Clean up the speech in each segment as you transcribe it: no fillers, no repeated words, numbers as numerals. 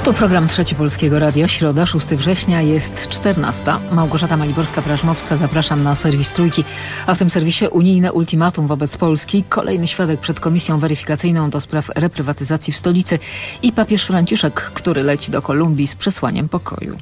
Tu program Trzeci Polskiego Radia, środa, 6 września, jest 14. Małgorzata Maliborska-Prażmowska, zapraszam na serwis Trójki. A w tym serwisie unijne ultimatum wobec Polski, kolejny świadek przed komisją weryfikacyjną do spraw reprywatyzacji w stolicy i papież Franciszek, który leci do Kolumbii z przesłaniem pokoju.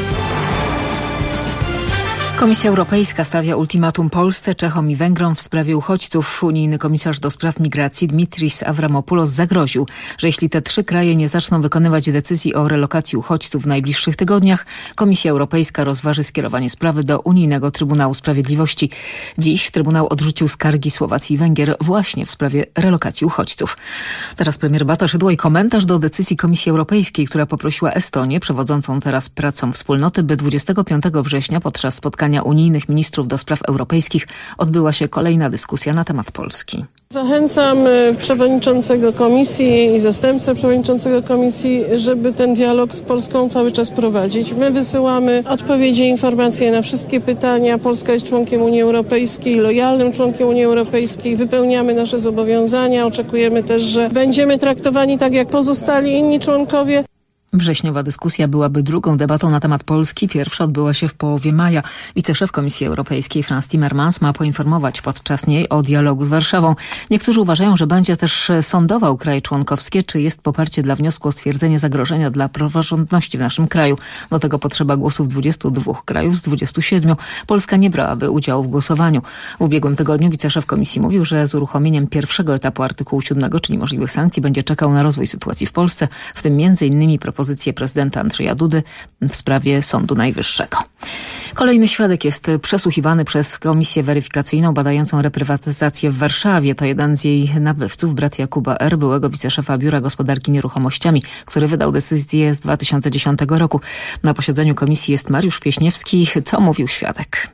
Komisja Europejska stawia ultimatum Polsce, Czechom i Węgrom w sprawie uchodźców. Unijny komisarz do spraw migracji Dimitris Avramopoulos zagroził, że jeśli te trzy kraje nie zaczną wykonywać decyzji o relokacji uchodźców w najbliższych tygodniach, Komisja Europejska rozważy skierowanie sprawy do Unijnego Trybunału Sprawiedliwości. Dziś Trybunał odrzucił skargi Słowacji i Węgier właśnie w sprawie relokacji uchodźców. Teraz premier Beata Szydło i komentarz do decyzji Komisji Europejskiej, która poprosiła Estonię, przewodzącą teraz pracą wspólnoty, by 25 września podczas spotkania unijnych ministrów do spraw europejskich odbyła się kolejna dyskusja na temat Polski. Zachęcam przewodniczącego komisji i zastępcę przewodniczącego komisji, żeby ten dialog z Polską cały czas prowadzić. My wysyłamy odpowiedzi, informacje na wszystkie pytania. Polska jest członkiem Unii Europejskiej, lojalnym członkiem Unii Europejskiej. Wypełniamy nasze zobowiązania. Oczekujemy też, że będziemy traktowani tak jak pozostali inni członkowie. Wrześniowa dyskusja byłaby drugą debatą na temat Polski. Pierwsza odbyła się w połowie maja. Wiceszef Komisji Europejskiej Frans Timmermans ma poinformować podczas niej o dialogu z Warszawą. Niektórzy uważają, że będzie też sądował kraje członkowskie, czy jest poparcie dla wniosku o stwierdzenie zagrożenia dla praworządności w naszym kraju. Do tego potrzeba głosów 22 krajów z 27. Polska nie brałaby udziału w głosowaniu. W ubiegłym tygodniu wiceszef Komisji mówił, że z uruchomieniem pierwszego etapu artykułu 7, czyli możliwych sankcji, będzie czekał na rozwój sytuacji w Polsce, w tym m.in. propozycję prezydenta Andrzeja Dudy w sprawie Sądu Najwyższego. Kolejny świadek jest przesłuchiwany przez komisję weryfikacyjną badającą reprywatyzację w Warszawie. To jeden z jej nabywców, brat Jakuba R., byłego wiceszefa Biura Gospodarki Nieruchomościami, który wydał decyzję z 2010 roku. Na posiedzeniu komisji jest Mariusz Pieśniewski. Co mówił świadek?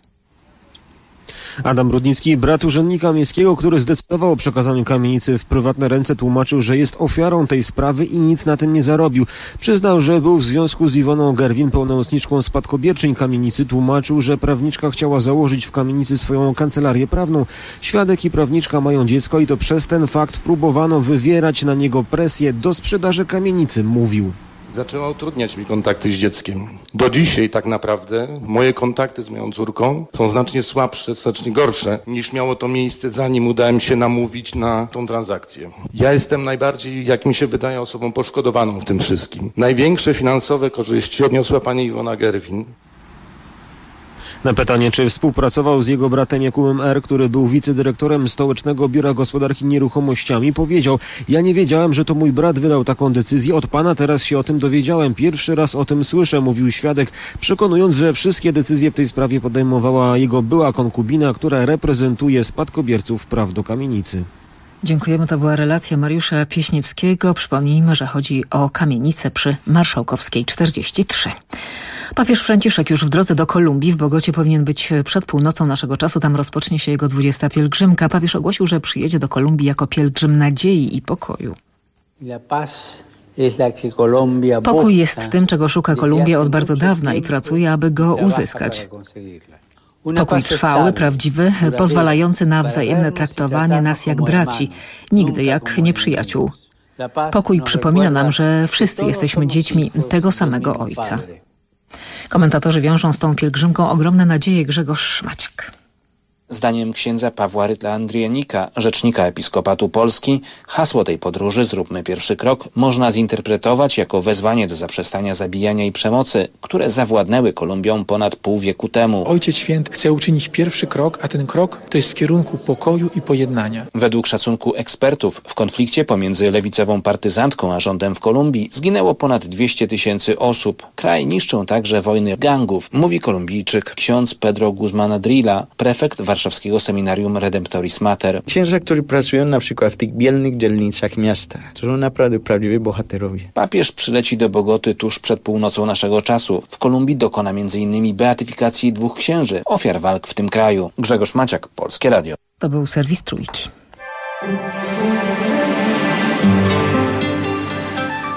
Adam Rudnicki, brat urzędnika miejskiego, który zdecydował o przekazaniu kamienicy w prywatne ręce, tłumaczył, że jest ofiarą tej sprawy i nic na tym nie zarobił. Przyznał, że był w związku z Iwoną Gerwin, pełnomocniczką spadkobierczyń kamienicy. Tłumaczył, że prawniczka chciała założyć w kamienicy swoją kancelarię prawną. Świadek i prawniczka mają dziecko i to przez ten fakt próbowano wywierać na niego presję do sprzedaży kamienicy, mówił. Zaczęła utrudniać mi kontakty z dzieckiem. Do dzisiaj tak naprawdę moje kontakty z moją córką są znacznie słabsze, znacznie gorsze niż miało to miejsce, zanim udałem się namówić na tą transakcję. Ja jestem najbardziej, jak mi się wydaje, osobą poszkodowaną w tym wszystkim. Największe finansowe korzyści odniosła pani Iwona Gerwin. Na pytanie, czy współpracował z jego bratem Jakubem R., który był wicedyrektorem Stołecznego Biura Gospodarki Nieruchomościami, powiedział: ja nie wiedziałem, że to mój brat wydał taką decyzję. Od pana teraz się o tym dowiedziałem. Pierwszy raz o tym słyszę, mówił świadek, przekonując, że wszystkie decyzje w tej sprawie podejmowała jego była konkubina, która reprezentuje spadkobierców praw do kamienicy. Dziękujemy. To była relacja Mariusza Pieśniewskiego. Przypomnijmy, że chodzi o kamienicę przy Marszałkowskiej 43. Papież Franciszek już w drodze do Kolumbii. W Bogocie powinien być przed północą naszego czasu. Tam rozpocznie się jego 20. pielgrzymka. Papież ogłosił, że przyjedzie do Kolumbii jako pielgrzym nadziei i pokoju. Pokój jest tym, czego szuka Kolumbia od bardzo dawna i pracuje, aby go uzyskać. Pokój trwały, prawdziwy, pozwalający na wzajemne traktowanie nas jak braci, nigdy jak nieprzyjaciół. Pokój przypomina nam, że wszyscy jesteśmy dziećmi tego samego Ojca. Komentatorzy wiążą z tą pielgrzymką ogromne nadzieje. Grzegorz Szmaciak. Zdaniem księdza Pawła Rytla-Andrianika, rzecznika Episkopatu Polski, hasło tej podróży "Zróbmy pierwszy krok" można zinterpretować jako wezwanie do zaprzestania zabijania i przemocy, które zawładnęły Kolumbią ponad pół wieku temu. Ojciec Święty chce uczynić pierwszy krok, a ten krok to jest w kierunku pokoju i pojednania. Według szacunku ekspertów w konflikcie pomiędzy lewicową partyzantką a rządem w Kolumbii zginęło ponad 200 000 osób. Kraj niszczą także wojny gangów, mówi Kolumbijczyk ksiądz Pedro Guzman Adrila, prefekt warszawskiego seminarium Redemptoris Mater. Księża, którzy pracują na przykład w tych biednych dzielnicach miasta, to są naprawdę prawdziwi bohaterowie. Papież przyleci do Bogoty tuż przed północą naszego czasu. W Kolumbii dokona m.in. beatyfikacji 2 księży, ofiar walk w tym kraju. Grzegorz Maciak, Polskie Radio. To był serwis Trójki.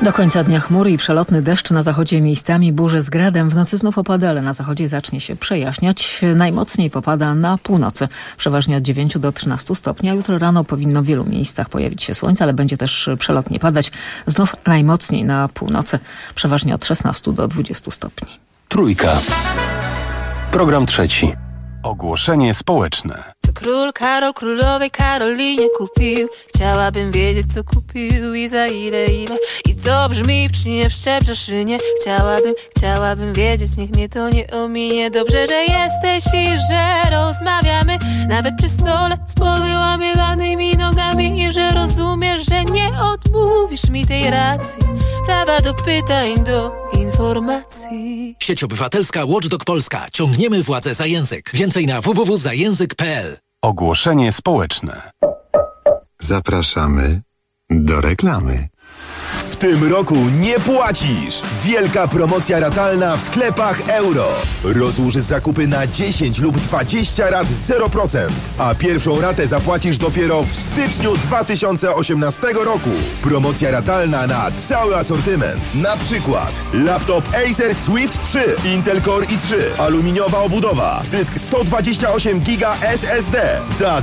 Do końca dnia chmury i przelotny deszcz na zachodzie, miejscami burze z gradem. W nocy znów opada, ale na zachodzie zacznie się przejaśniać. Najmocniej popada na północy, przeważnie od 9 do 13 stopni, a jutro rano powinno w wielu miejscach pojawić się słońce, ale będzie też przelotnie padać. Znów najmocniej na północy, przeważnie od 16 do 20 stopni. Trójka. Program trzeci. Ogłoszenie społeczne. Co król Karol królowej Karolinie kupił? Chciałabym wiedzieć, co kupił i za ile. I co brzmi w Trzcinie, w Szczebrzeszynie. Chciałabym wiedzieć, niech mnie to nie ominie. Dobrze, że jesteś i że rozmawiamy, nawet przy stole z powyłamywanymi nogami. I że rozumiesz, że nie odmówisz mi tej racji, prawa do pytań, do informacji. Sieć Obywatelska Watchdog Polska. Ciągniemy władzę za język. Więcej na www.zajęzyk.pl. Ogłoszenie społeczne. Zapraszamy do reklamy. W tym roku nie płacisz! Wielka promocja ratalna w sklepach Euro. Rozłóż zakupy na 10 lub 20 rat 0%, a pierwszą ratę zapłacisz dopiero w styczniu 2018 roku. Promocja ratalna na cały asortyment. Na przykład laptop Acer Swift 3, Intel Core i3, aluminiowa obudowa, dysk 128 GB SSD za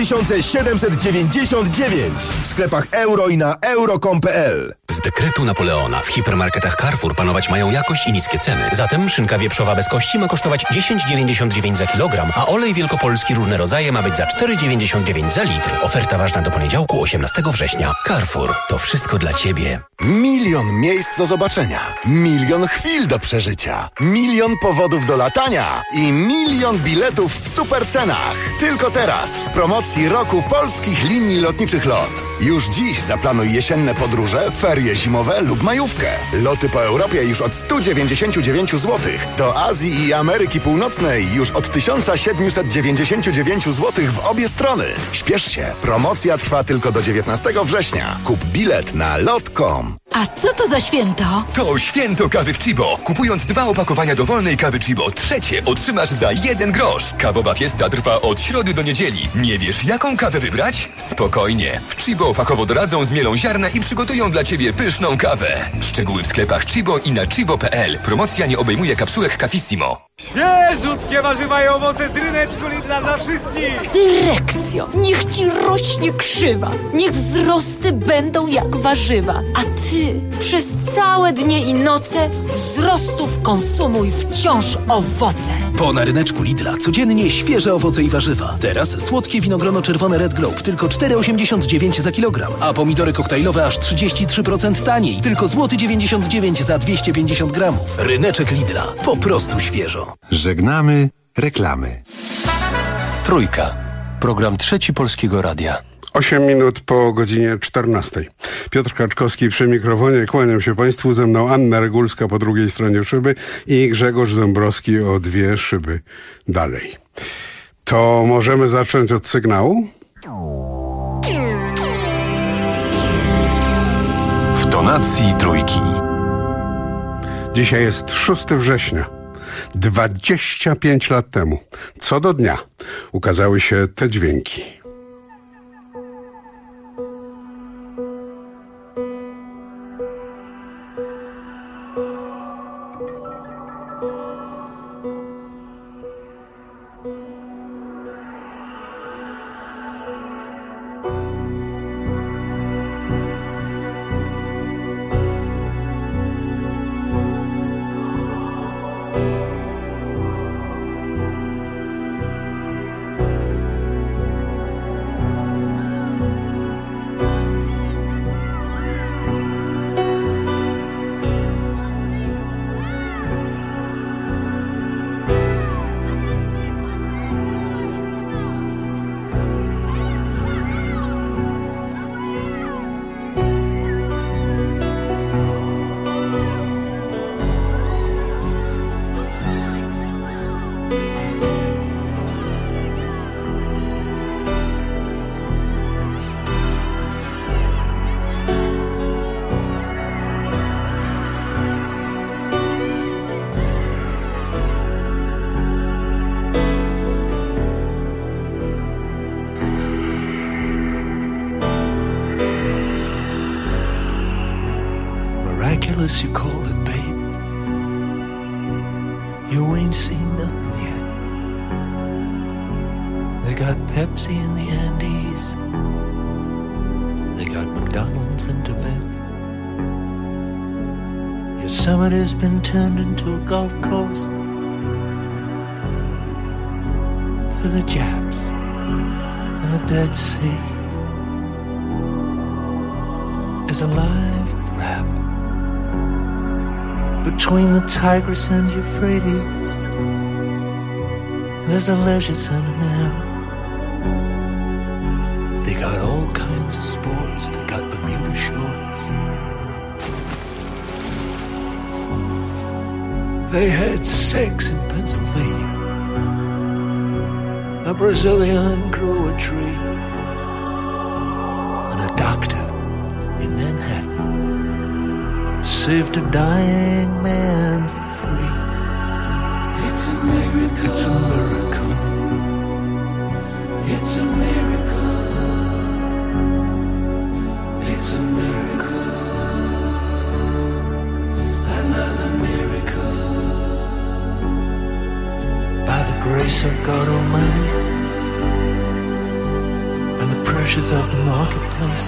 2799 w sklepach Euro i na euro.com.pl. Z dekretu Napoleona w hipermarketach Carrefour panować mają jakość i niskie ceny. Zatem szynka wieprzowa bez kości ma kosztować 10,99 za kilogram, a olej wielkopolski różne rodzaje ma być za 4,99 za litr. Oferta ważna do poniedziałku 18 września. Carrefour. To wszystko dla Ciebie. Milion miejsc do zobaczenia. Milion chwil do przeżycia. Milion powodów do latania. I milion biletów w super cenach. Tylko teraz w promocji roku polskich linii lotniczych LOT. Już dziś zaplanuj jesienne podróże, ferie zimowe lub majówkę. Loty po Europie już od 199 zł. Do Azji i Ameryki Północnej już od 1799 zł w obie strony. Śpiesz się. Promocja trwa tylko do 19 września. Kup bilet na lot.com. A co to za święto? To święto kawy w Chibo. Kupując 2 opakowania dowolnej kawy Chibo, trzecie otrzymasz za 1 grosz. Kawowa fiesta trwa od środy do niedzieli. Nie wiesz, jaką kawę wybrać? Spokojnie. W Chibo fachowo doradzą, zmielą ziarna i przygotują dla Ciebie pyszną kawę. Szczegóły w sklepach Chibo i na chibo.pl. Promocja nie obejmuje kapsułek Cafissimo. Świeżutkie warzywa i owoce z ryneczku Lidla dla wszystkich! Dyrekcjo, niech Ci rośnie krzywa, niech wzrosty będą jak warzywa, a Ty przez całe dnie i noce wzrostów konsumuj wciąż owoce. Po na ryneczku Lidla codziennie świeże owoce i warzywa. Teraz słodkie winogrono czerwone Red Globe tylko 4,89 za kilogram, a pomidory koktajlowe aż 33% taniej, tylko złoty 99 za 250 gramów. Ryneczek Lidla. Po prostu świeżo. Żegnamy reklamy. Trójka. Program trzeci Polskiego Radia. 8 minut po godzinie 14. Piotr Kaczkowski przy mikrofonie. Kłaniam się Państwu. Ze mną Anna Regulska po drugiej stronie szyby i Grzegorz Ząbrowski o 2 szyby dalej. To możemy zacząć od sygnału? W tonacji trójki. Dzisiaj jest 6 września. 25 lat temu, co do dnia, ukazały się te dźwięki. miraculous you call it, babe. You ain't seen nothing yet. They got Pepsi in the Andes. They got McDonald's in Tibet. Yosemite has been turned into a golf course for the Japs and the Dead Sea is alive with rap. Between the Tigris and Euphrates, there's a leisure center now. They got all kinds of sports. They got Bermuda shorts. They had sex in Pennsylvania. A Brazilian grew a tree. And a doctor in Manhattan saved a dying man for free. It's a miracle. It's a miracle. It's a miracle. It's a miracle. Another miracle. By the grace of God Almighty and the pressures of the marketplace,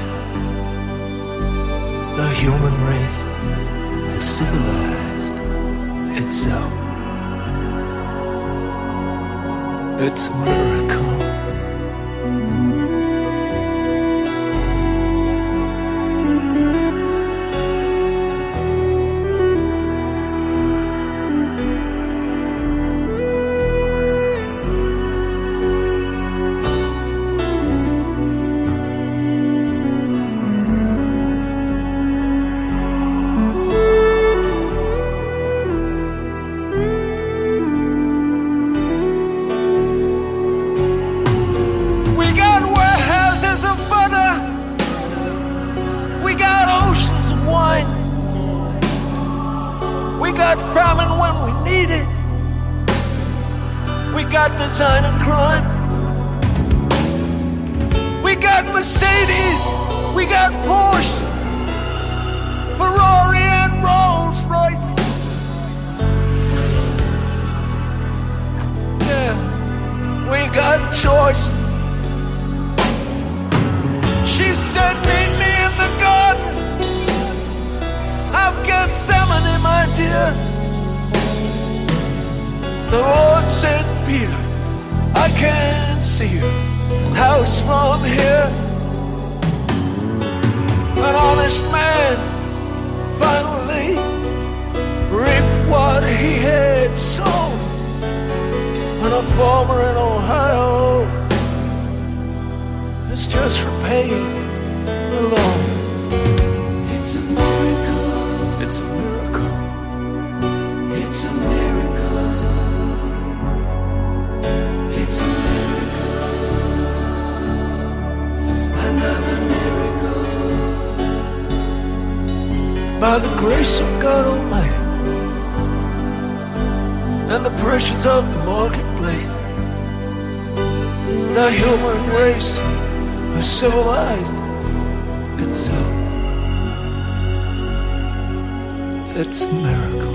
the human race has civilized itself. It's a miracle. Designer crime. We got Mercedes, we got Porsche, Ferrari and Rolls Royce. Yeah, we got choice. She said, meet me in the garden of Gethsemane, my dear. The Lord said, Peter, I can't see your house from here. An honest man finally reaped what he had sown. And a farmer in Ohio has just repaid the loan. It's a miracle. It's a miracle. It's a miracle. By the grace of God Almighty and the pressures of the marketplace, the human race has civilized itself. It's a miracle.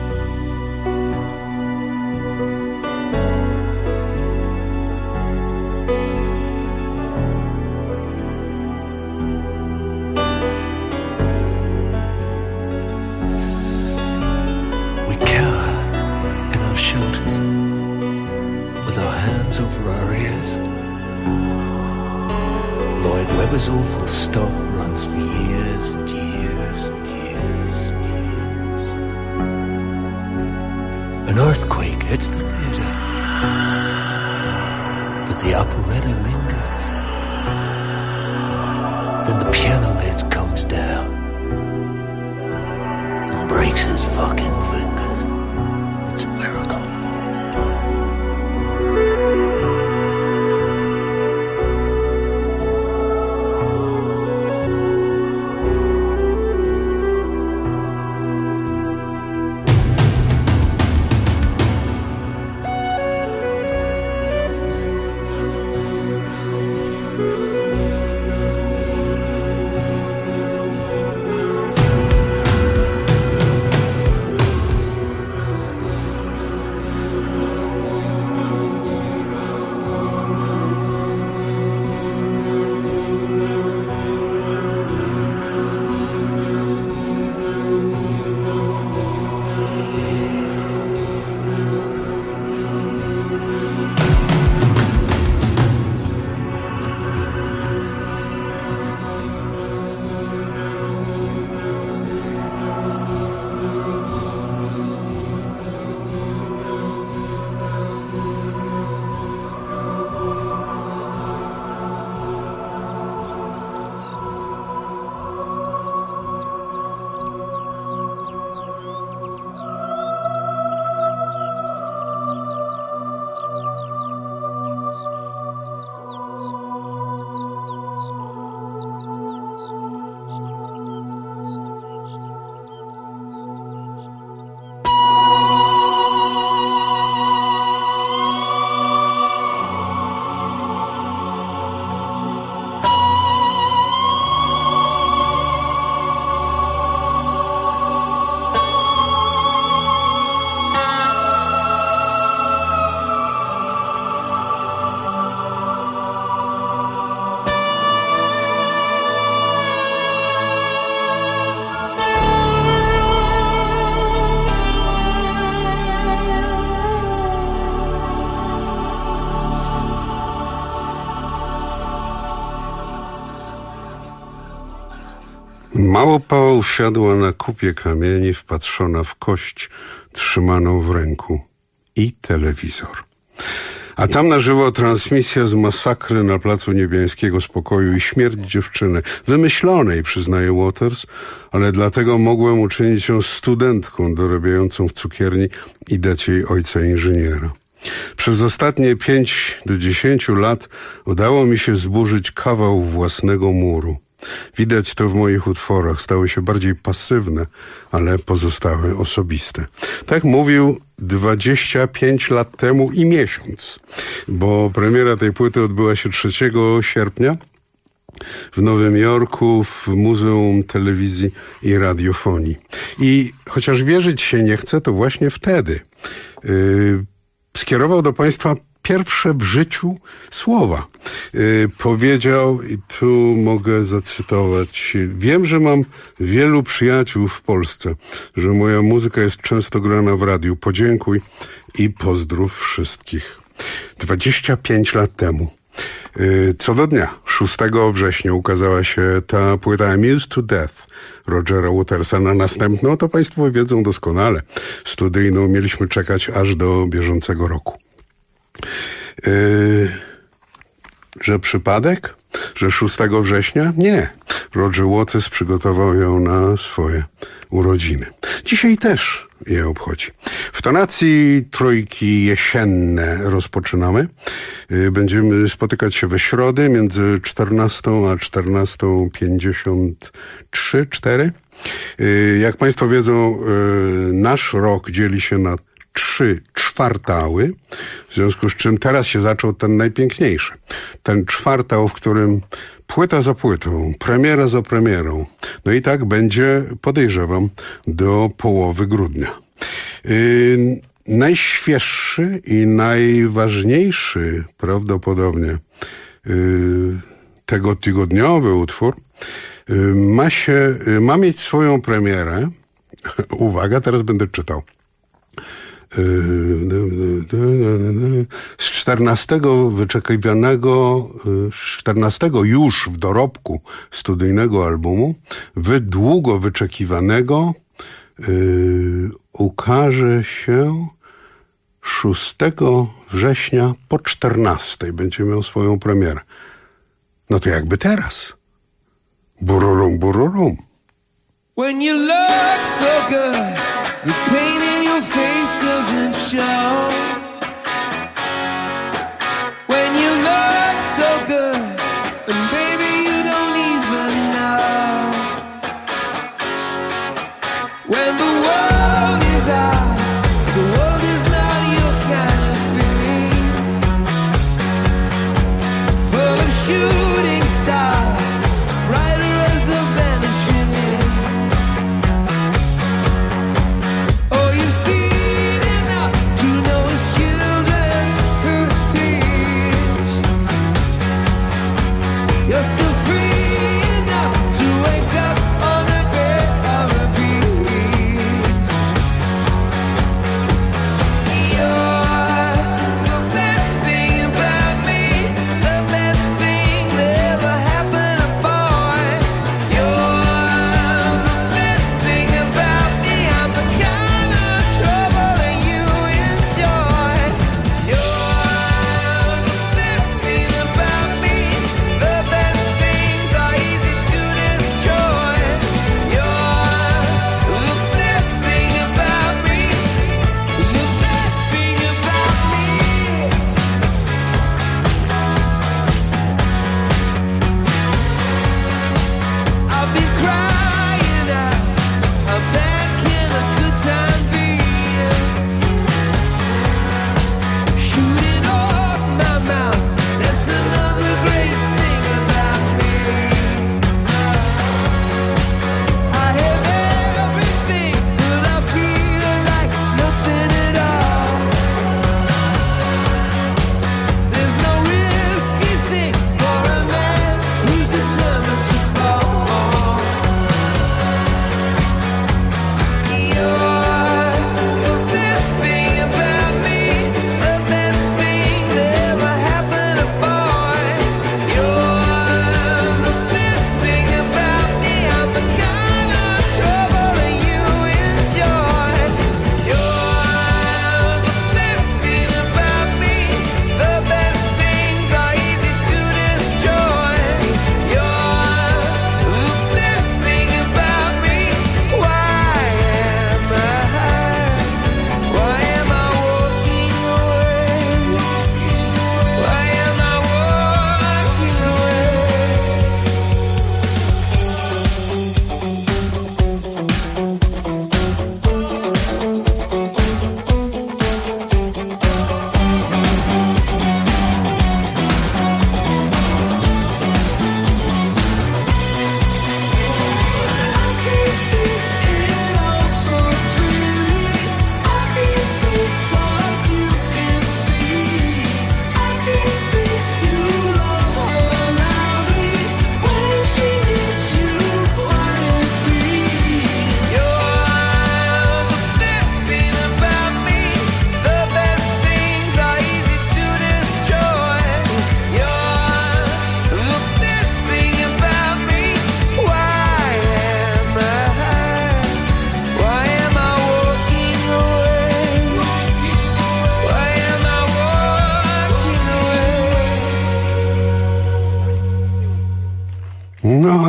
Webber's awful stuff runs for years and years and years and years. An earthquake hits the theater, but the operetta lingers. Then the piano lid comes down and breaks his fucking fingers. It's a miracle. Małpa usiadła na kupie kamieni, wpatrzona w kość trzymaną w ręku i telewizor. A tam na żywo transmisja z masakry na Placu Niebiańskiego Spokoju i śmierć dziewczyny, wymyślonej, przyznaje Waters, ale dlatego mogłem uczynić ją studentką dorabiającą w cukierni i dać jej ojca inżyniera. Przez ostatnie 5 do 10 lat udało mi się zburzyć kawał własnego muru. Widać to w moich utworach. Stały się bardziej pasywne, ale pozostały osobiste. Tak mówił 25 lat temu i miesiąc, bo premiera tej płyty odbyła się 3 sierpnia w Nowym Jorku w Muzeum Telewizji i Radiofonii. I chociaż wierzyć się nie chce, to właśnie wtedy skierował do państwa pierwsze w życiu słowa. Powiedział, i tu mogę zacytować: wiem, że mam wielu przyjaciół w Polsce, że moja muzyka jest często grana w radiu. Podziękuj i pozdrów wszystkich. 25 lat temu. Co do dnia, 6 września ukazała się ta płyta Amused to Death Rogera Watersa. Na następną, to państwo wiedzą doskonale, studyjną mieliśmy czekać aż do bieżącego roku. Że przypadek? Że 6 września? Nie. Roger Waters przygotował ją na swoje urodziny. Dzisiaj też je obchodzi. W tonacji trójki jesienne rozpoczynamy. Będziemy spotykać się we środę między 14 a 14:53-4. Jak państwo wiedzą, nasz rok dzieli się na 3 kwartały, w związku z czym teraz się zaczął ten najpiękniejszy. Ten kwartał, w którym płyta za płytą, premiera za premierą. No i tak będzie, podejrzewam, do połowy grudnia. Najświeższy i najważniejszy prawdopodobnie tego tygodniowy utwór ma mieć swoją premierę. Uwaga, teraz będę czytał. Z 14 wyczekiwanego, 14 już w dorobku studyjnego albumu, długo wyczekiwanego, ukaże się 6 września po 14. Będzie miał swoją premierę. No to jakby teraz. Bururum, bururum. When you look so good, the pain in your face doesn't show. When you look so good, and baby you don't even know. When the world is ours, the world is not your kind of thing. Full of shooting stars, brighter as the vanishing in. Oh, you've seen enough to know it's you.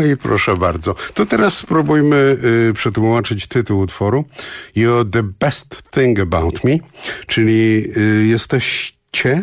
Oj, proszę bardzo. To teraz spróbujmy przetłumaczyć tytuł utworu. You're the best thing about me, czyli jesteście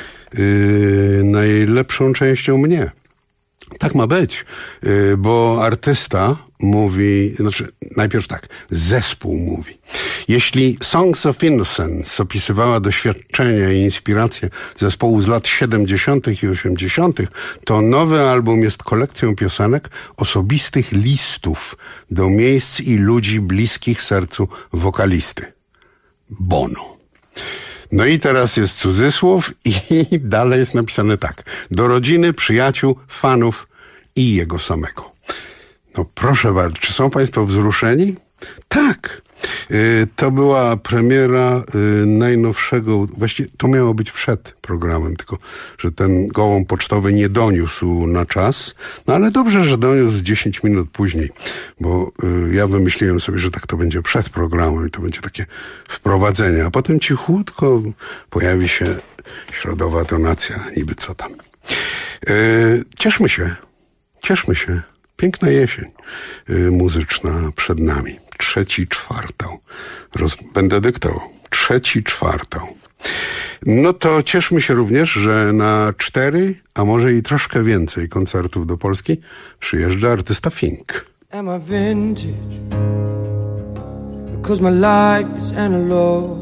najlepszą częścią mnie. Tak ma być, bo artysta mówi, najpierw tak, zespół mówi. Jeśli Songs of Innocence opisywała doświadczenia i inspiracje zespołu z lat 70. i 80., to nowy album jest kolekcją piosenek osobistych listów do miejsc i ludzi bliskich sercu wokalisty. Bono. No i teraz jest cudzysłów i dalej jest napisane tak. Do rodziny, przyjaciół, fanów i jego samego. No proszę bardzo, czy są państwo wzruszeni? Tak. To była premiera najnowszego, właściwie to miało być przed programem, tylko że ten gołąb pocztowy nie doniósł na czas. No ale dobrze, że doniósł 10 minut później, bo ja wymyśliłem sobie, że tak to będzie przed programem i to będzie takie wprowadzenie, a potem cichutko pojawi się środowa tonacja, niby co tam. Cieszmy się. Piękna jesień muzyczna przed nami. 3 czwartał. Będę dyktował. 3 czwartał. No to cieszmy się również, że na 4, a może i troszkę więcej koncertów do Polski przyjeżdża artysta Fink. Am I vintage? Because my life is analog.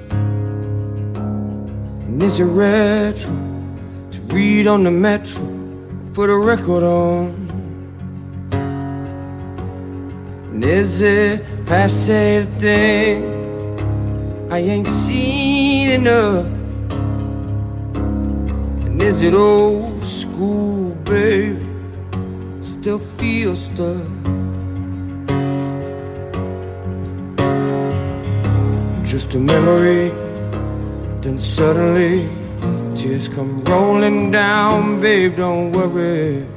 And is it retro to read on the metro? Put a record on. And is it passé the thing I ain't seen enough? And is it old school, baby? Still feel stuck. Just a memory, then suddenly tears come rolling down, babe, don't worry.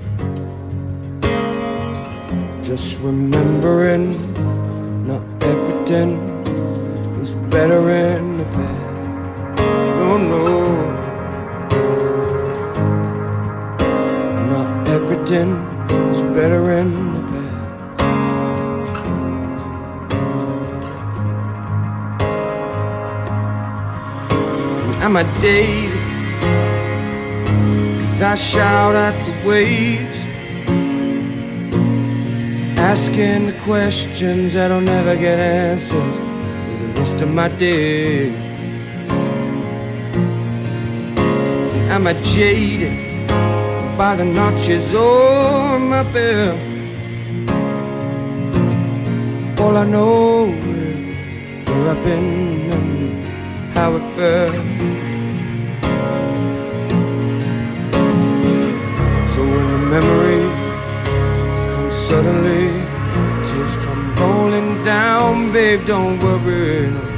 Just remembering not everything was better in the past. No, no. Not everything was better in the past. Am I dating? 'Cause I shout at the waves, asking the questions that'll never get answers for the rest of my day. Am I jaded by the notches on my belt? All I know is where I've been and how it felt. So when the memory suddenly, tears come rolling down, babe, don't worry, no.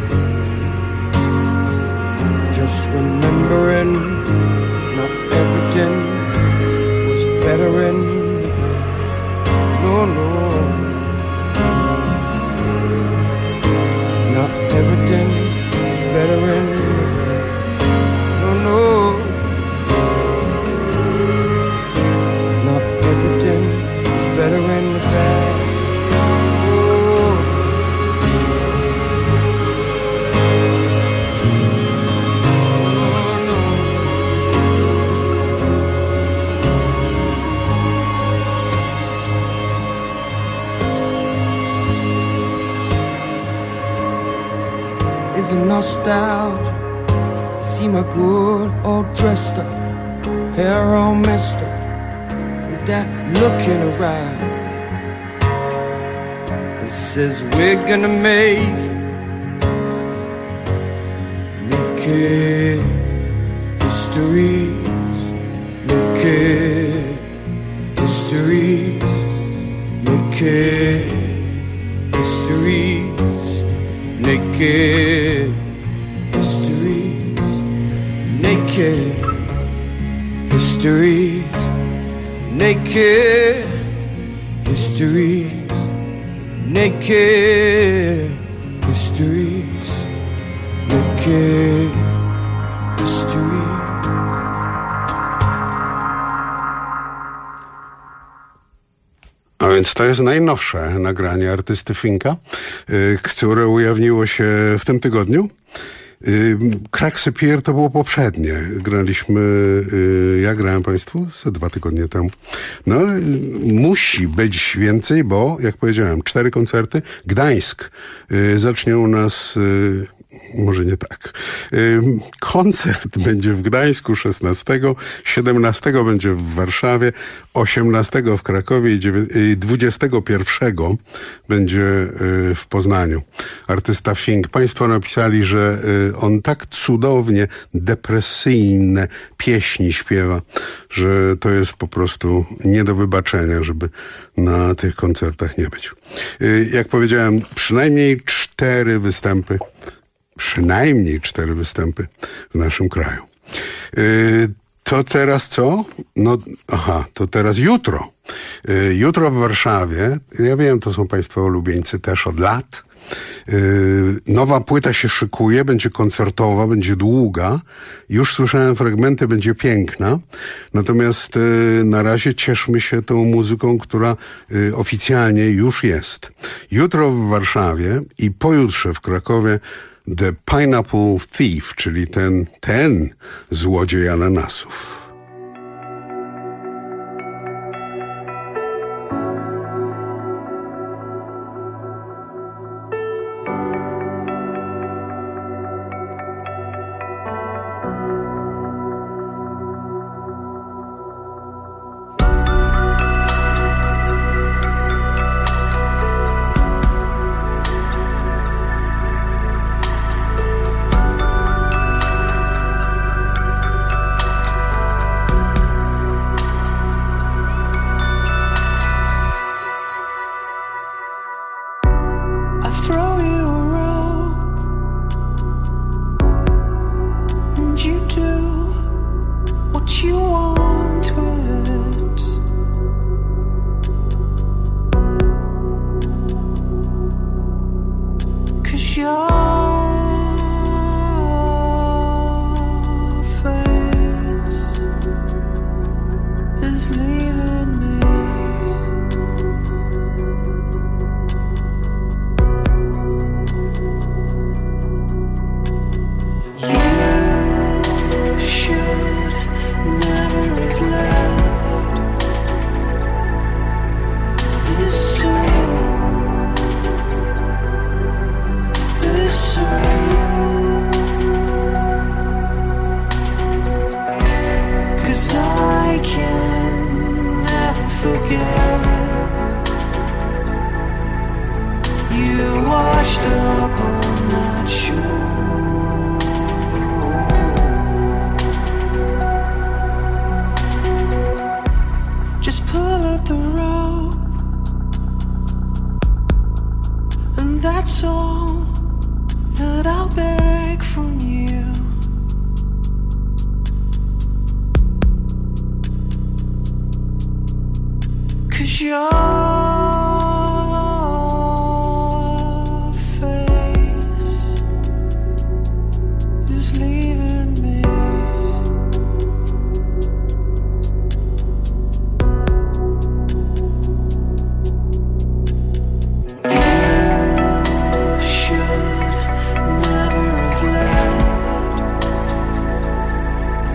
Just remembering not everything was better in the past. No, no. Not everything was better in the past. No, no. Not everything better in the past. Oh. Oh, no. Is it nostalgia? See my good all dressed up, hair all messed up, that look in her eye. It says we're gonna make it histories, make it histories, make it histories, naked histories, naked histories. Naked histories, naked histories, naked histories. Więc to jest najnowsze nagranie artysty Finka, które ujawniło się w tym tygodniu. Cracksy Pierre to było poprzednie. Graliśmy, ja grałem Państwu ze 2 tygodnie temu. No, musi być więcej, bo, jak powiedziałem, 4 koncerty. Gdańsk zacznie u nas... Może nie tak. Koncert będzie w Gdańsku 16, 17 będzie w Warszawie, 18 w Krakowie i 21 będzie w Poznaniu. Artysta Fink. Państwo napisali, że on tak cudownie depresyjne pieśni śpiewa, że to jest po prostu nie do wybaczenia, żeby na tych koncertach nie być. Jak powiedziałem, przynajmniej 4 występy w naszym kraju. To teraz co? To teraz jutro. Jutro w Warszawie, ja wiem, to są Państwo ulubieńcy też od lat. Nowa płyta się szykuje, będzie koncertowa, będzie długa. Już słyszałem fragmenty, będzie piękna. Natomiast na razie cieszmy się tą muzyką, która oficjalnie już jest. Jutro w Warszawie i pojutrze w Krakowie The Pineapple Thief, czyli ten złodziej ananasów.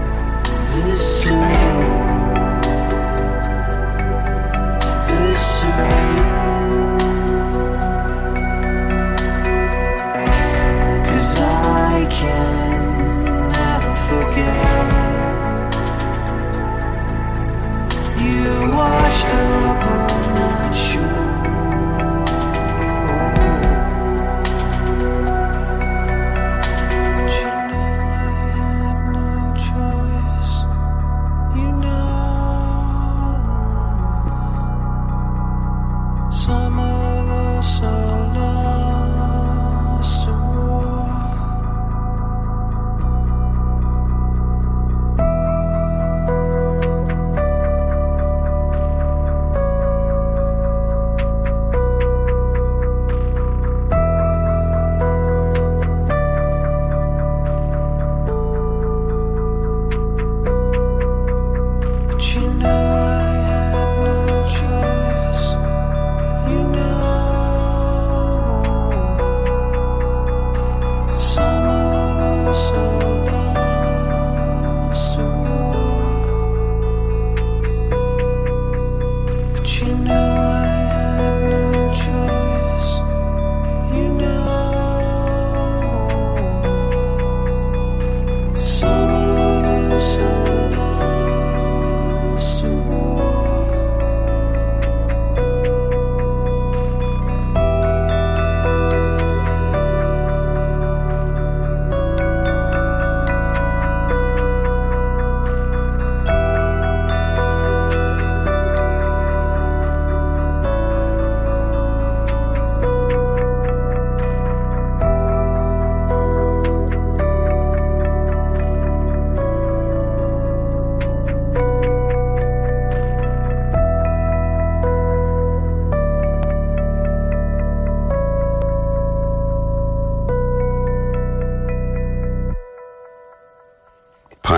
This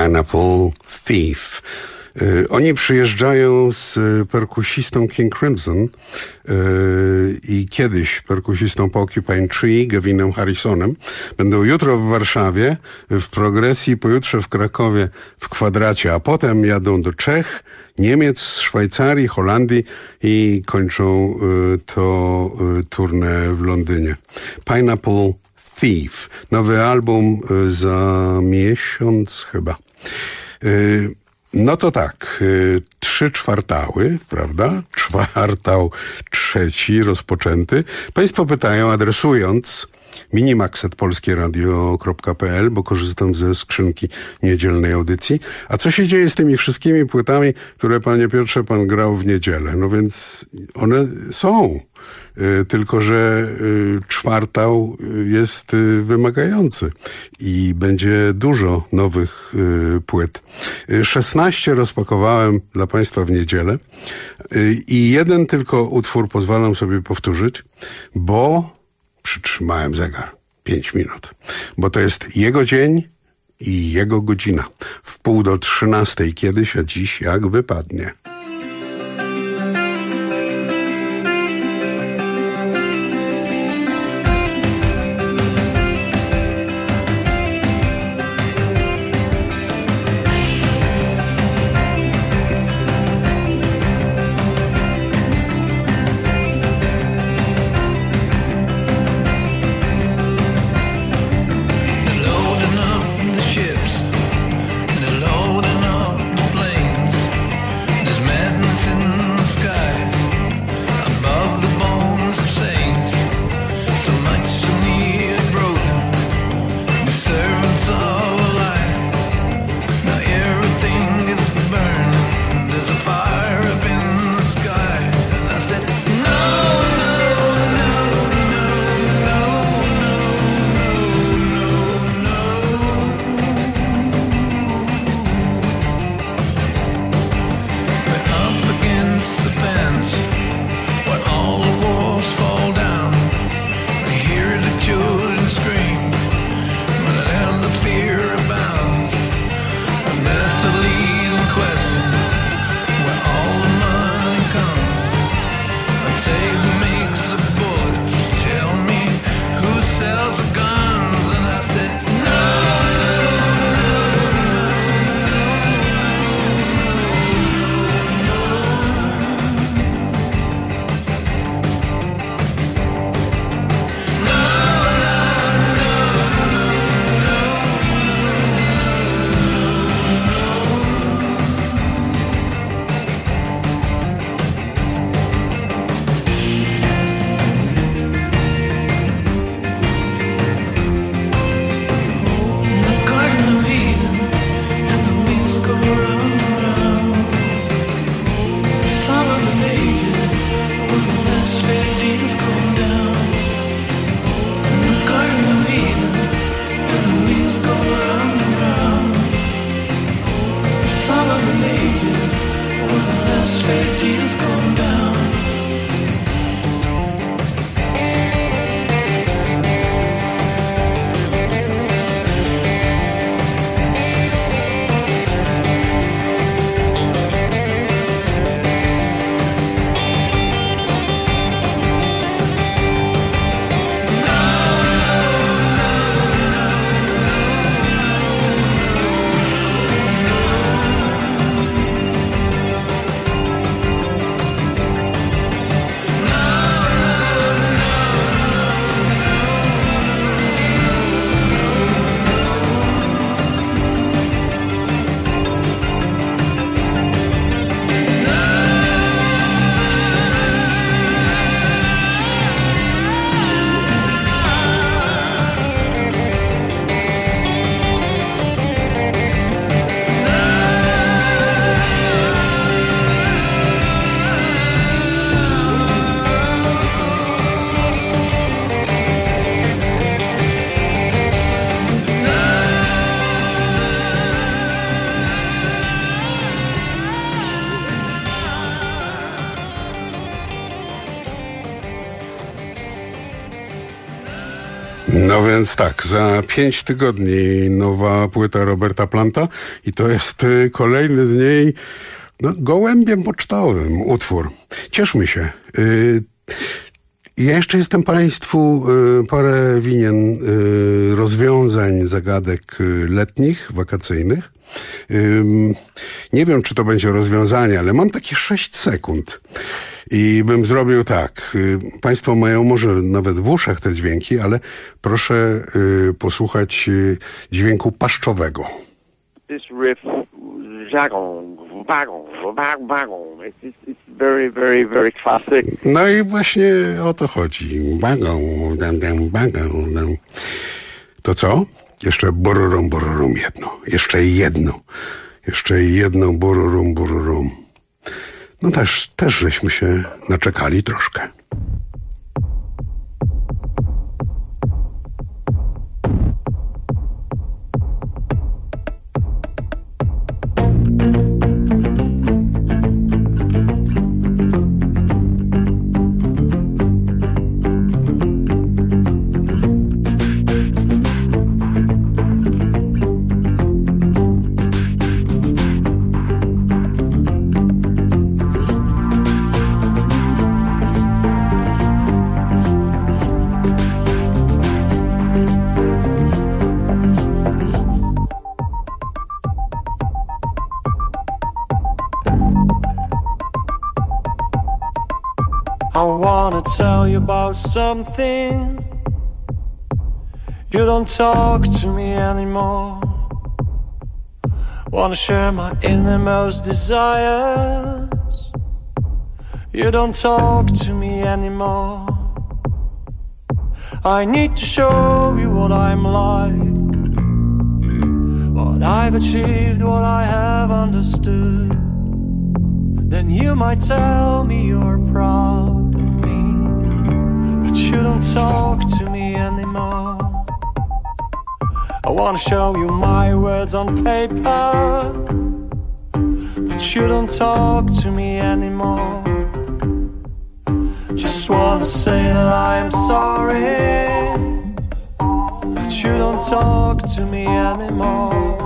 Pineapple Thief. Oni przyjeżdżają z perkusistą King Crimson i kiedyś perkusistą Porcupine Tree, Gavinem Harrisonem. Będą jutro w Warszawie, w Progresji, pojutrze w Krakowie w Kwadracie, a potem jadą do Czech, Niemiec, Szwajcarii, Holandii i kończą to tournée w Londynie. Pineapple Thief. Nowy album za miesiąc chyba. No to tak, 3 kwartały, prawda? Kwartał trzeci rozpoczęty. Państwo pytają, adresując minimax@polskieradio.pl, bo korzystam ze skrzynki niedzielnej audycji. A co się dzieje z tymi wszystkimi płytami, które, panie Piotrze, pan grał w niedzielę? No więc one są. Tylko że kwartał jest wymagający i będzie dużo nowych płyt. 16 rozpakowałem dla państwa w niedzielę i jeden tylko utwór pozwalam sobie powtórzyć, bo przytrzymałem zegar 5 minut, bo to jest jego dzień i jego godzina. 12:30 kiedyś, a dziś jak wypadnie. There's No więc tak, za 5 tygodni nowa płyta Roberta Planta i to jest kolejny z niej gołębiem pocztowym utwór. Cieszmy się. Ja jeszcze jestem Państwu parę winien rozwiązań, zagadek letnich, wakacyjnych. Nie wiem, czy to będzie rozwiązanie, ale mam takie 6 sekund. I bym zrobił tak. Państwo mają może nawet w uszach te dźwięki, ale proszę posłuchać dźwięku paszczowego. This riff, it's very, very, very classic. No i właśnie o to chodzi. To co? Jeszcze bororom, bororom jedno. Jeszcze jedno bororom, bororom. No też żeśmy się naczekali troszkę. I wanna tell you about something. You don't talk to me anymore. Wanna share my innermost desires. You don't talk to me anymore. I need to show you what I'm like, what I've achieved, what I have understood. Then you might tell me you're proud of me, but you don't talk to me anymore. I wanna show you my words on paper, but you don't talk to me anymore. Just wanna say that I am sorry, but you don't talk to me anymore.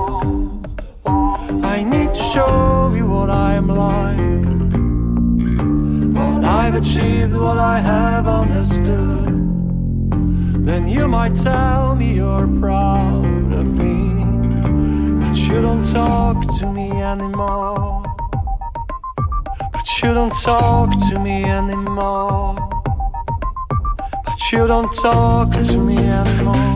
I need to show you what I am like, what I've achieved, what I have understood. Then you might tell me you're proud of me, but you don't talk to me anymore. But you don't talk to me anymore. But you don't talk to me anymore.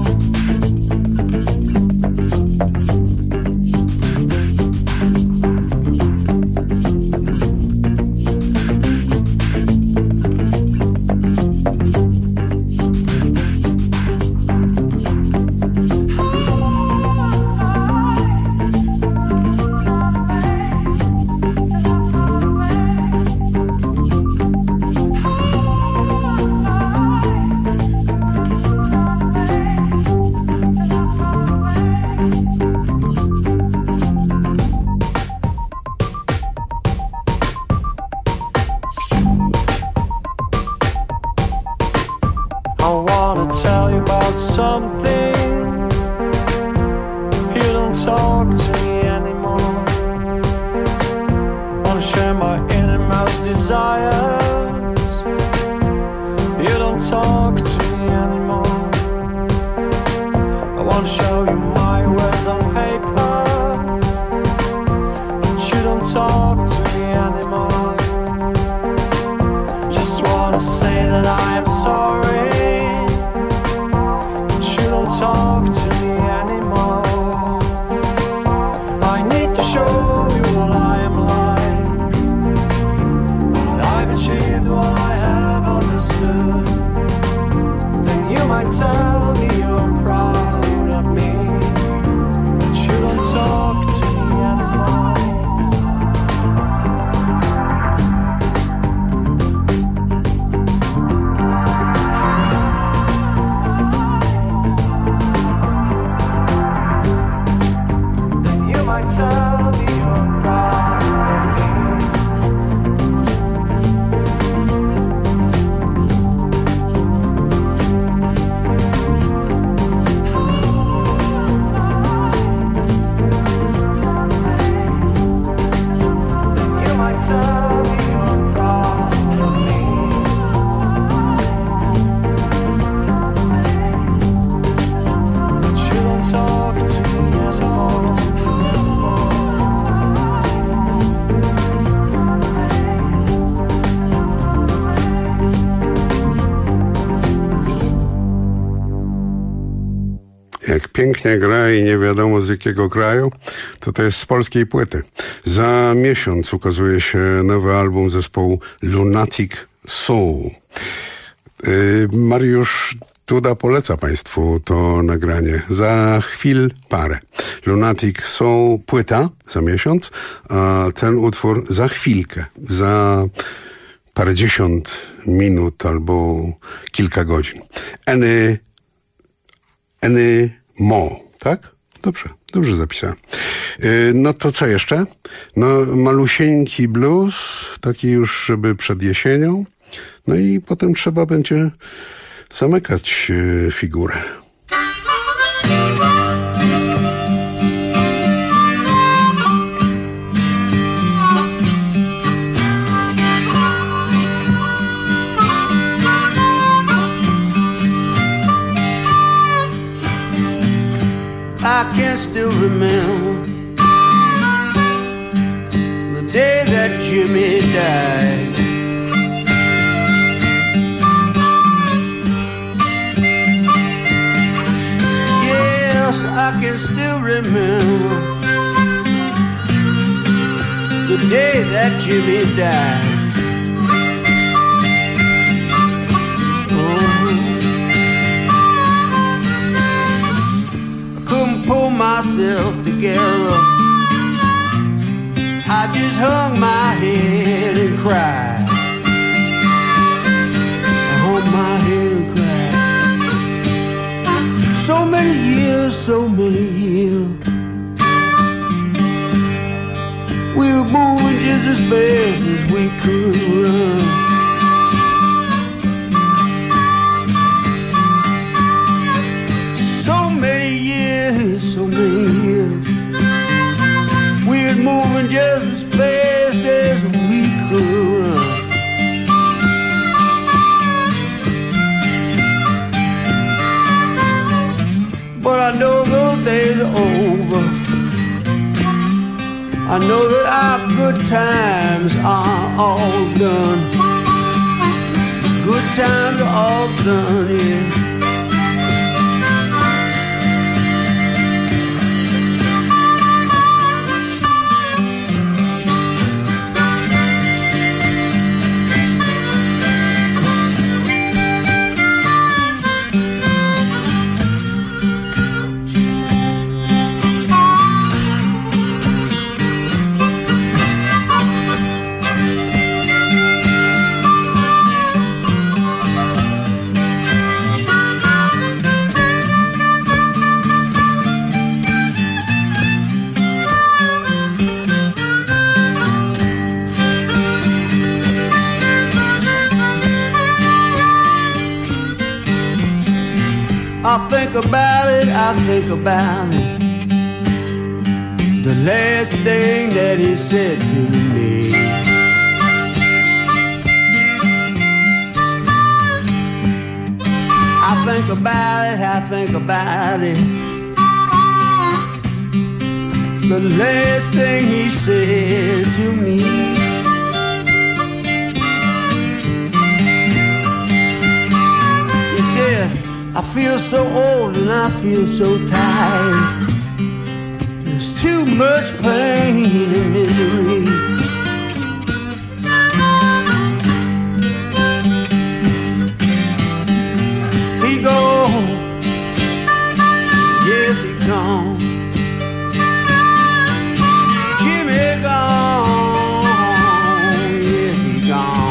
Jak pięknie gra i nie wiadomo z jakiego kraju, to jest z polskiej płyty. Za miesiąc ukazuje się nowy album zespołu Lunatic Soul. Mariusz Duda poleca Państwu to nagranie. Za chwil parę. Lunatic Soul płyta za miesiąc, a ten utwór za chwilkę, za parędziesiąt minut albo kilka godzin. Any Mo, tak? Dobrze zapisałem. No to co jeszcze? No malusieńki blues, taki już żeby przed jesienią. No i potem trzeba będzie zamykać figurę. I can still remember the day that Jimmy died. Yes, I can still remember the day that Jimmy died. Pull myself together, I just hung my head and cried. I hung my head and cried. So many years, we were moving just as fast as we could run. So many years, we were moving just as fast as we could run. But I know those days are over. I know that our good times are all done. Good times are all done, yeah. I think about it. The last thing that he said to me. I think about it. The last thing he said to me. He said, I feel so old and I feel so tired. There's too much pain and misery. He gone, yes he gone. Jimmy gone, yes he gone.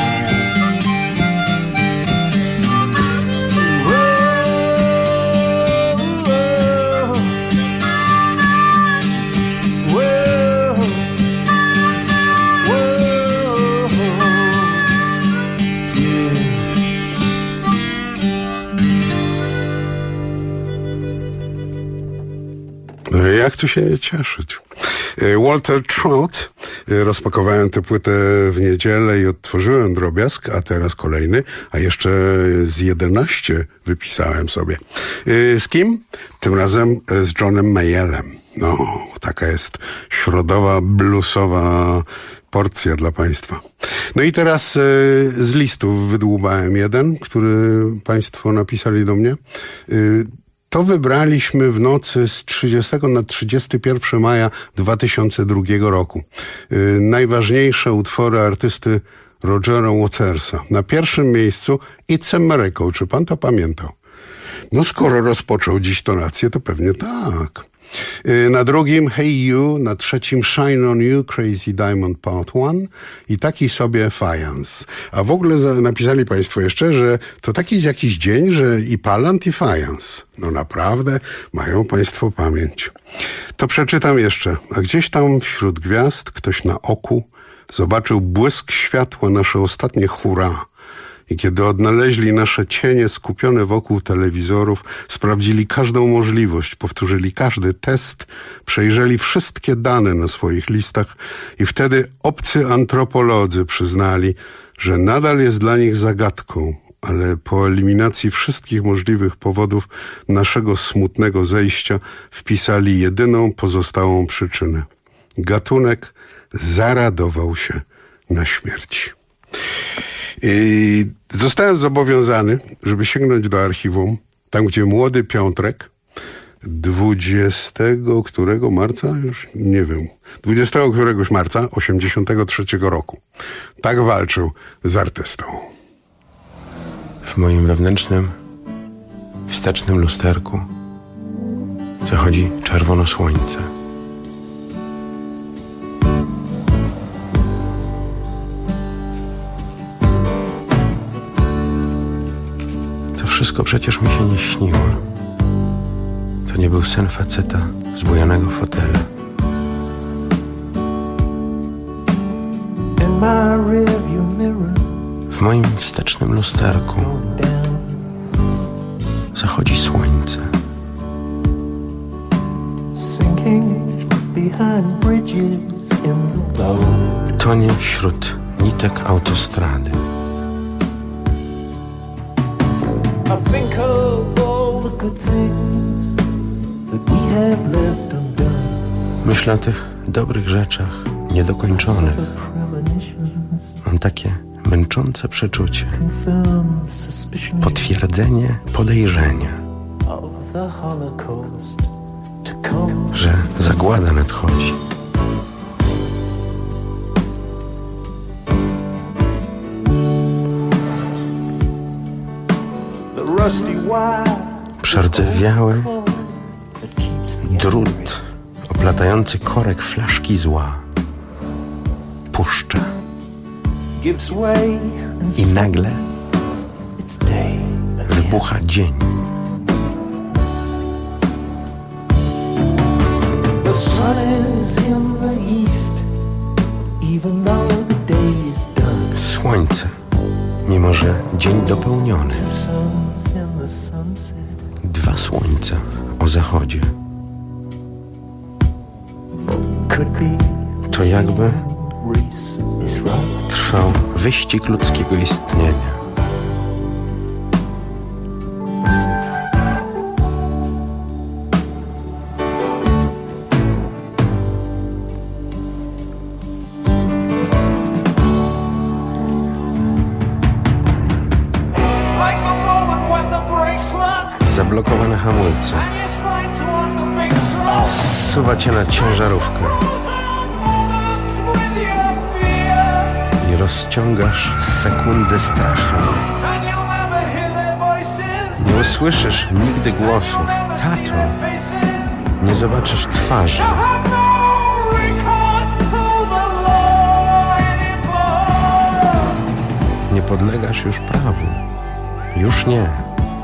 Jak tu się nie cieszyć? Walter Trout. Rozpakowałem tę płytę w niedzielę i odtworzyłem drobiazg, a teraz kolejny, a jeszcze z 11 wypisałem sobie. Z kim? Tym razem z Johnem Mayallem. No, taka jest środowa, bluesowa porcja dla Państwa. No i teraz z listów wydłubałem jeden, który Państwo napisali do mnie. To wybraliśmy w nocy z 30 na 31 maja 2002 roku. Najważniejsze utwory artysty Rogera Watersa. Na pierwszym miejscu It's a Miracle. Czy pan to pamiętał? No skoro rozpoczął dziś tonację, to pewnie tak. Na drugim Hey You, na trzecim Shine on You, Crazy Diamond Part 1 i taki sobie Fajans. A w ogóle napisali państwo jeszcze, że to taki jakiś dzień, że i Palant i Fajans. No naprawdę mają państwo pamięć. To przeczytam jeszcze. A gdzieś tam wśród gwiazd ktoś na oku zobaczył błysk światła, nasze ostatnie hurra. I kiedy odnaleźli nasze cienie skupione wokół telewizorów, sprawdzili każdą możliwość, powtórzyli każdy test, przejrzeli wszystkie dane na swoich listach i wtedy obcy antropolodzy przyznali, że nadal jest dla nich zagadką, ale po eliminacji wszystkich możliwych powodów naszego smutnego zejścia wpisali jedyną pozostałą przyczynę. Gatunek zaradował się na śmierć. I zostałem zobowiązany, żeby sięgnąć do archiwum, tam gdzie młody Piotrek 20 którego marca? Już nie wiem. 20 któregoś marca 83 roku. Tak walczył z artystą. W moim wewnętrznym, wstecznym lusterku zachodzi czerwono słońce. Wszystko przecież mi się nie śniło. To nie był sen faceta z bujanego fotela. W moim wstecznym lusterku zachodzi słońce. Tonie wśród nitek autostrady. I think of all the good things that we have left undone. Myślę o tych dobrych rzeczach niedokończonych. Mam takie męczące przeczucie. Potwierdzenie podejrzenia, że zagłada nadchodzi. Przerdzewiały drut oplatający korek flaszki zła puszcza i nagle wybucha dzień. Słońce, mimo że dzień dopełniony. Dwa słońca o zachodzie. To jakby trwał wyścig ludzkiego istnienia. Zablokowane hamulce. Zsuwa cię na ciężarówkę i rozciągasz sekundy strachem. Nie usłyszysz nigdy głosów. Tato, nie zobaczysz twarzy. Nie podlegasz już prawu. Już nie.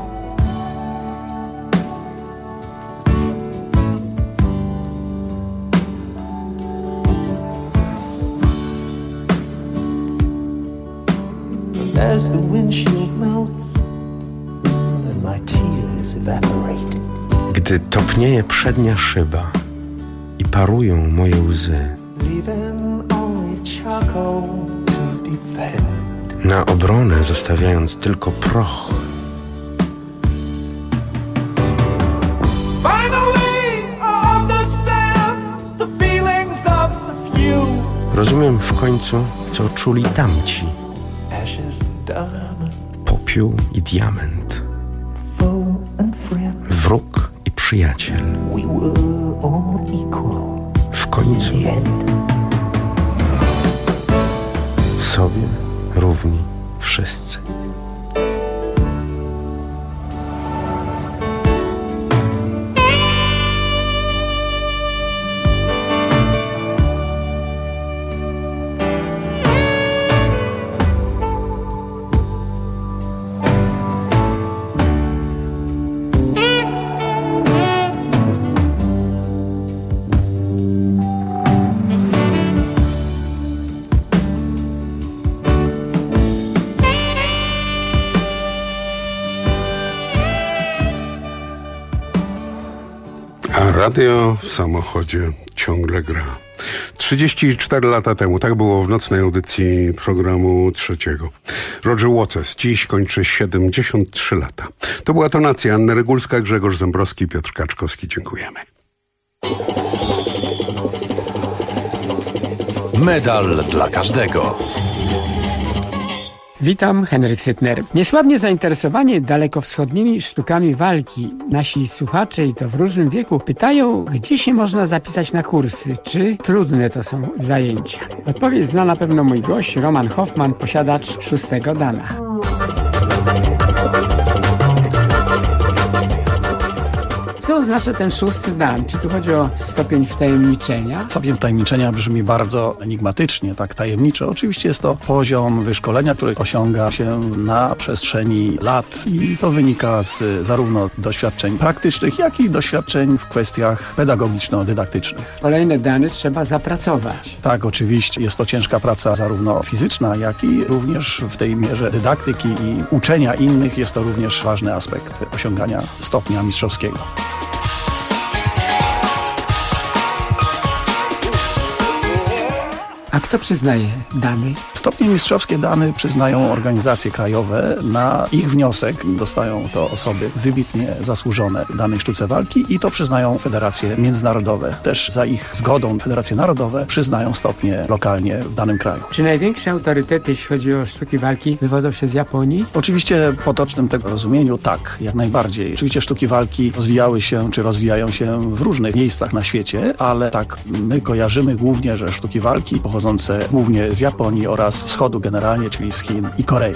As the windshield melts and my tears evaporate. Gdy topnieje przednia szyba i parują moje łzy, na obronę zostawiając tylko proch. Rozumiem w końcu, co czuli tamci. Popiół i diament. wróg i przyjaciel. W końcu sobie równi wszyscy. Radio w samochodzie ciągle gra. 34 lata temu, tak było w nocnej audycji programu trzeciego. Roger Waters dziś kończy 73 lata. To była tonacja. Anna Regulska, Grzegorz Zembrowski, Piotr Kaczkowski. Dziękujemy. Medal dla każdego. Witam, Henryk Sytner. Niesłabnie zainteresowani dalekowschodnimi sztukami walki nasi słuchacze, i to w różnym wieku, pytają, gdzie się można zapisać na kursy, czy trudne to są zajęcia. Odpowiedź zna na pewno mój gość, Roman Hoffman, posiadacz 6. dana. Co oznacza ten 6. dan? Czy tu chodzi o stopień wtajemniczenia? Stopień wtajemniczenia brzmi bardzo enigmatycznie, tak tajemniczo. Oczywiście jest to poziom wyszkolenia, który osiąga się na przestrzeni lat i to wynika z zarówno doświadczeń praktycznych, jak i doświadczeń w kwestiach pedagogiczno-dydaktycznych. Kolejne dane trzeba zapracować. Tak, oczywiście. Jest to ciężka praca zarówno fizyczna, jak i również w tej mierze dydaktyki i uczenia innych. Jest to również ważny aspekt osiągania stopnia mistrzowskiego. A kto przyznaje dany? Stopnie mistrzowskie dany przyznają organizacje krajowe. Na ich wniosek dostają to osoby wybitnie zasłużone w danej sztuce walki i to przyznają federacje międzynarodowe. Też za ich zgodą federacje narodowe przyznają stopnie lokalnie w danym kraju. Czy największe autorytety, jeśli chodzi o sztuki walki, wywodzą się z Japonii? Oczywiście w potocznym tego rozumieniu tak, jak najbardziej. Oczywiście sztuki walki rozwijały się, czy rozwijają się w różnych miejscach na świecie, ale tak my kojarzymy głównie, że sztuki walki pochodzące głównie z Japonii oraz wschodu generalnie, czyli z Chin i Korei.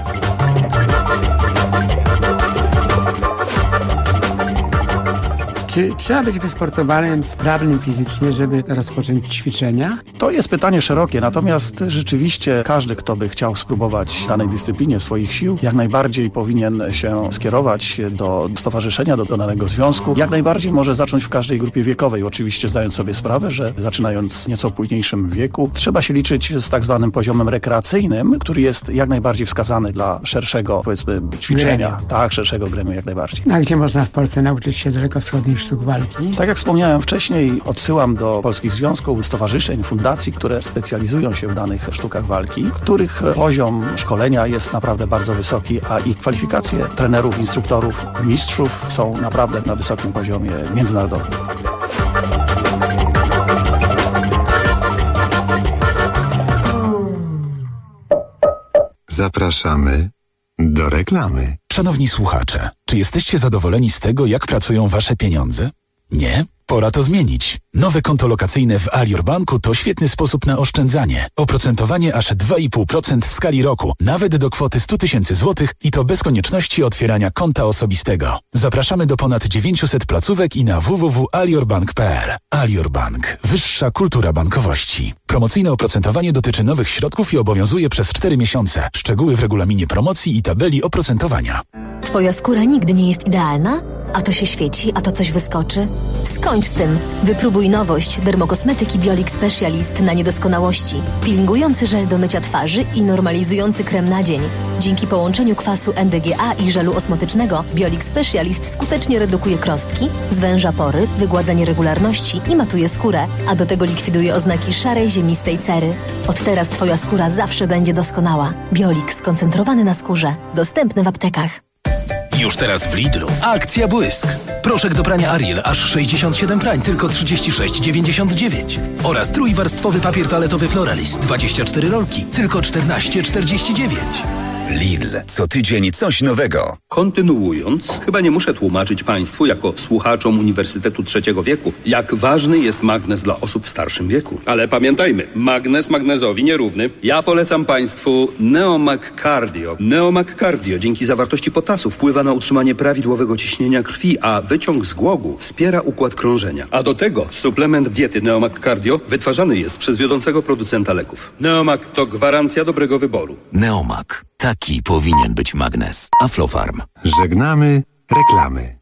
Czy trzeba być wysportowanym, sprawnym fizycznie, żeby rozpocząć ćwiczenia? To jest pytanie szerokie, natomiast rzeczywiście każdy, kto by chciał spróbować danej dyscyplinie swoich sił, jak najbardziej powinien się skierować do stowarzyszenia, do danego związku. Jak najbardziej może zacząć w każdej grupie wiekowej, oczywiście zdając sobie sprawę, że zaczynając w nieco późniejszym wieku, trzeba się liczyć z tak zwanym poziomem rekreacyjnym, który jest jak najbardziej wskazany dla szerszego, powiedzmy, ćwiczenia. Gremium. Tak, szerszego gremium jak najbardziej. A gdzie można w Polsce nauczyć się dalekowschodnich sztuk walki? Tak jak wspomniałem wcześniej, odsyłam do polskich związków, stowarzyszeń, fundacji, które specjalizują się w danych sztukach walki, których poziom szkolenia jest naprawdę bardzo wysoki, a ich kwalifikacje trenerów, instruktorów, mistrzów są naprawdę na wysokim poziomie międzynarodowym. Zapraszamy do reklamy. Szanowni słuchacze, czy jesteście zadowoleni z tego, jak pracują wasze pieniądze? Nie? Pora to zmienić. Nowe konto lokacyjne w Alior Banku to świetny sposób na oszczędzanie. Oprocentowanie aż 2,5% w skali roku, nawet do kwoty 100 000 złotych i to bez konieczności otwierania konta osobistego. Zapraszamy do ponad 900 placówek i na www.aliorbank.pl. Alior Bank. Wyższa kultura bankowości. Promocyjne oprocentowanie dotyczy nowych środków i obowiązuje przez 4 miesiące. Szczegóły w regulaminie promocji i tabeli oprocentowania. Twoja skóra nigdy nie jest idealna? A to się świeci, a to coś wyskoczy? Skończ z tym. Wypróbuj nowość dermokosmetyki Biolix Specialist na niedoskonałości. Peelingujący żel do mycia twarzy i normalizujący krem na dzień. Dzięki połączeniu kwasu NDGA i żelu osmotycznego Biolix Specialist skutecznie redukuje krostki, zwęża pory, wygładza nieregularności i matuje skórę, a do tego likwiduje oznaki szarej, ziemistej cery. Od teraz Twoja skóra zawsze będzie doskonała. Biolix skoncentrowany na skórze. Dostępny w aptekach. Już teraz w Lidlu. Akcja Błysk. Proszek do prania Ariel aż 67 prań, tylko 36,99. Oraz trójwarstwowy papier toaletowy Floralist 24 rolki, tylko 14,49. Lidl. Co tydzień coś nowego. Kontynuując, chyba nie muszę tłumaczyć Państwu, jako słuchaczom Uniwersytetu Trzeciego Wieku, jak ważny jest magnez dla osób w starszym wieku. Ale pamiętajmy, magnez magnezowi nierówny. Ja polecam Państwu Neomag Cardio. Neomag Cardio dzięki zawartości potasu wpływa na utrzymanie prawidłowego ciśnienia krwi, a wyciąg z głogu wspiera układ krążenia. A do tego suplement diety Neomag Cardio wytwarzany jest przez wiodącego producenta leków. Neomag to gwarancja dobrego wyboru. Neomag. Taki powinien być magnez. Aflofarm. Żegnamy reklamy.